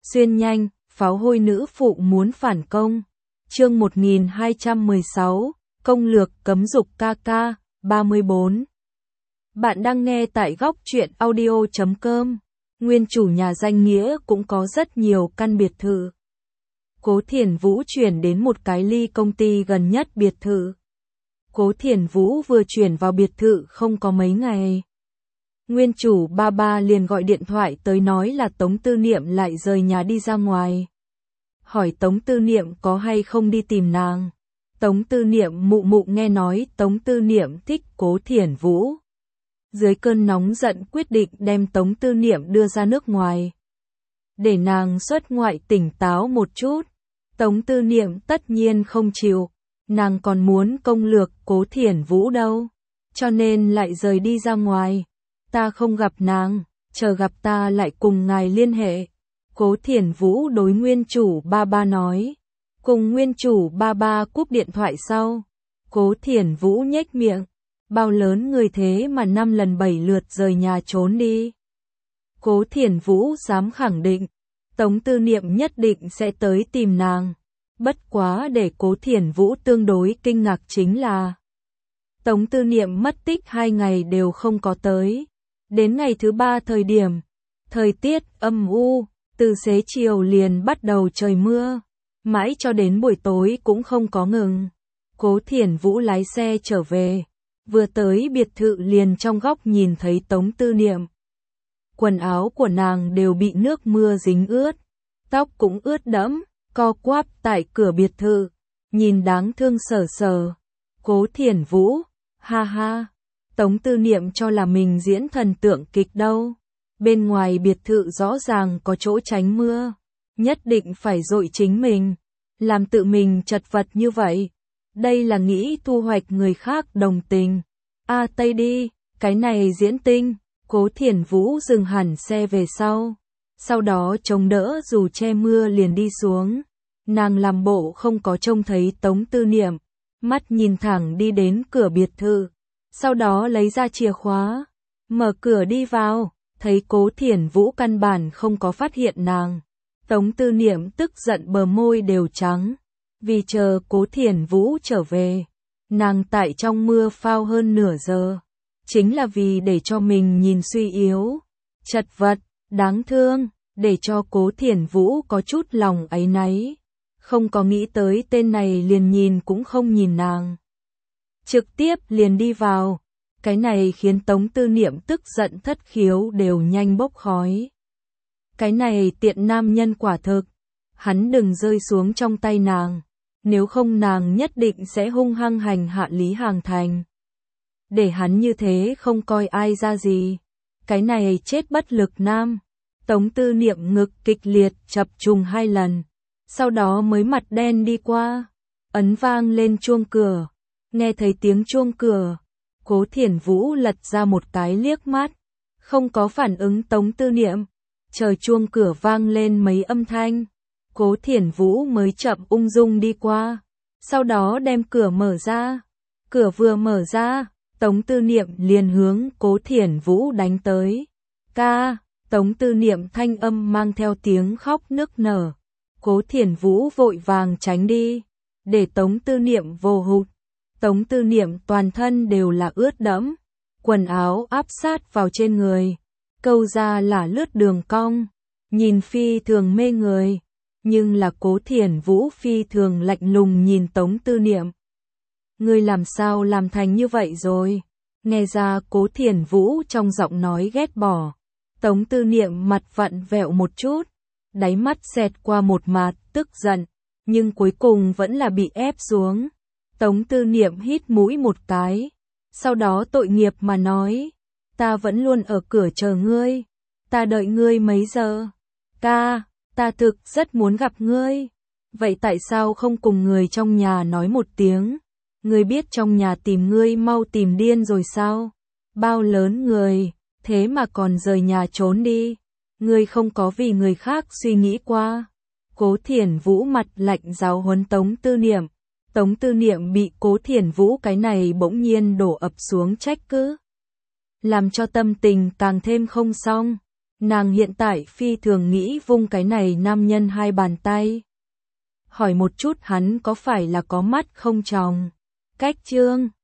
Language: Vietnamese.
Xuyên nhanh, pháo hôi nữ phụ muốn phản công. Chương 1216, công lược cấm dục ca ca, 34. Bạn đang nghe tại góc truyện audio.com. Nguyên chủ nhà danh nghĩa cũng có rất nhiều căn biệt thự. Cố Thiển Vũ chuyển đến một cái ly công ty gần nhất biệt thự. Cố Thiển Vũ vừa chuyển vào biệt thự không có mấy ngày. Nguyên chủ ba liền gọi điện thoại tới nói là Tống Tư Niệm lại rời nhà đi ra ngoài. Hỏi Tống Tư Niệm có hay không đi tìm nàng. Tống Tư Niệm mụ nghe nói Tống Tư Niệm thích Cố Thiển Vũ. Dưới cơn nóng giận quyết định đem Tống Tư Niệm đưa ra nước ngoài. Để nàng xuất ngoại tỉnh táo một chút. Tống Tư Niệm tất nhiên không chịu. Nàng còn muốn công lược Cố Thiển Vũ đâu. Cho nên lại rời đi ra ngoài. Ta không gặp nàng, chờ gặp ta lại cùng ngài liên hệ. Cố Thiển Vũ đối nguyên chủ ba nói. Cùng nguyên chủ ba cúp điện thoại sau. Cố Thiển Vũ nhếch miệng. Bao lớn người thế mà 5 lần 7 lượt rời nhà trốn đi. Cố Thiển Vũ dám khẳng định. Tống Tư Niệm nhất định sẽ tới tìm nàng. Bất quá để Cố Thiển Vũ tương đối kinh ngạc chính là Tống Tư Niệm mất tích 2 ngày đều không có tới. Đến ngày thứ 3 thời tiết âm u, từ xế chiều liền bắt đầu trời mưa, mãi cho đến buổi tối cũng không có ngừng. Cố Thiển Vũ lái xe trở về, vừa tới biệt thự liền trong góc nhìn thấy Tống Tư Niệm. Quần áo của nàng đều bị nước mưa dính ướt, tóc cũng ướt đẫm, co quắp tại cửa biệt thự, nhìn đáng thương sờ. Cố Thiển Vũ, ha ha. Tống Tư Niệm cho là mình diễn thần tượng kịch đâu. Bên ngoài biệt thự rõ ràng có chỗ tránh mưa. Nhất định phải dội chính mình. Làm tự mình chật vật như vậy. Đây là nghĩ thu hoạch người khác đồng tình. Tây đi, cái này diễn tinh. Cố Thiển Vũ dừng hẳn xe về sau. Sau đó chống đỡ dù che mưa liền đi xuống. Nàng làm bộ không có trông thấy Tống Tư Niệm. Mắt nhìn thẳng đi đến cửa biệt thự. Sau đó lấy ra chìa khóa, mở cửa đi vào, thấy Cố Thiển Vũ căn bản không có phát hiện nàng. Tống Tư Niệm tức giận bờ môi đều trắng, vì chờ Cố Thiển Vũ trở về. Nàng tại trong mưa phao hơn nửa giờ, chính là vì để cho mình nhìn suy yếu, chật vật, đáng thương, để cho Cố Thiển Vũ có chút lòng áy náy. Không có nghĩ tới tên này liền nhìn cũng không nhìn nàng. Trực tiếp liền đi vào. Cái này khiến Tống Tư Niệm tức giận thất khiếu đều nhanh bốc khói. Cái này tiện nam nhân quả thực. Hắn đừng rơi xuống trong tay nàng. Nếu không nàng nhất định sẽ hung hăng hành hạ Lý Hàng Thành. Để hắn như thế không coi ai ra gì. Cái này chết bất lực nam. Tống Tư Niệm ngực kịch liệt chập trùng 2 lần. Sau đó mới mặt đen đi qua. Ấn vang lên chuông cửa. Nghe thấy tiếng chuông cửa, Cố Thiển Vũ lật ra một cái liếc mắt, không có phản ứng Tống Tư Niệm. Chờ chuông cửa vang lên mấy âm thanh, Cố Thiển Vũ mới chậm ung dung đi qua, sau đó đem cửa mở ra. Cửa vừa mở ra, Tống Tư Niệm liền hướng Cố Thiển Vũ đánh tới. Ca, Tống Tư Niệm thanh âm mang theo tiếng khóc nức nở. Cố Thiển Vũ vội vàng tránh đi, để Tống Tư Niệm vô hụt. Tống Tư Niệm toàn thân đều là ướt đẫm, quần áo áp sát vào trên người, câu ra là lướt đường cong, nhìn phi thường mê người, nhưng là Cố Thiển Vũ phi thường lạnh lùng nhìn Tống Tư Niệm. Ngươi làm sao làm thành như vậy rồi? Nghe ra Cố Thiển Vũ trong giọng nói ghét bỏ. Tống Tư Niệm mặt vặn vẹo một chút, đáy mắt xẹt qua một mạt tức giận, nhưng cuối cùng vẫn là bị ép xuống. Tống Tư Niệm hít mũi một cái, sau đó tội nghiệp mà nói, ta vẫn luôn ở cửa chờ ngươi, ta đợi ngươi mấy giờ? Ca, ta thực rất muốn gặp ngươi, vậy tại sao không cùng người trong nhà nói một tiếng? Ngươi biết trong nhà tìm ngươi mau tìm điên rồi sao? Bao lớn người, thế mà còn rời nhà trốn đi, ngươi không có vì người khác suy nghĩ qua. Cố Thiển Vũ mặt lạnh giáo huấn Tống Tư Niệm. Tống Tư Niệm bị Cố Thiển Vũ cái này bỗng nhiên đổ ập xuống trách cứ, làm cho tâm tình càng thêm không xong. Nàng hiện tại phi thường nghĩ vung cái này nam nhân hai bàn tay. Hỏi một chút hắn có phải là có mắt không tròng. Cách chương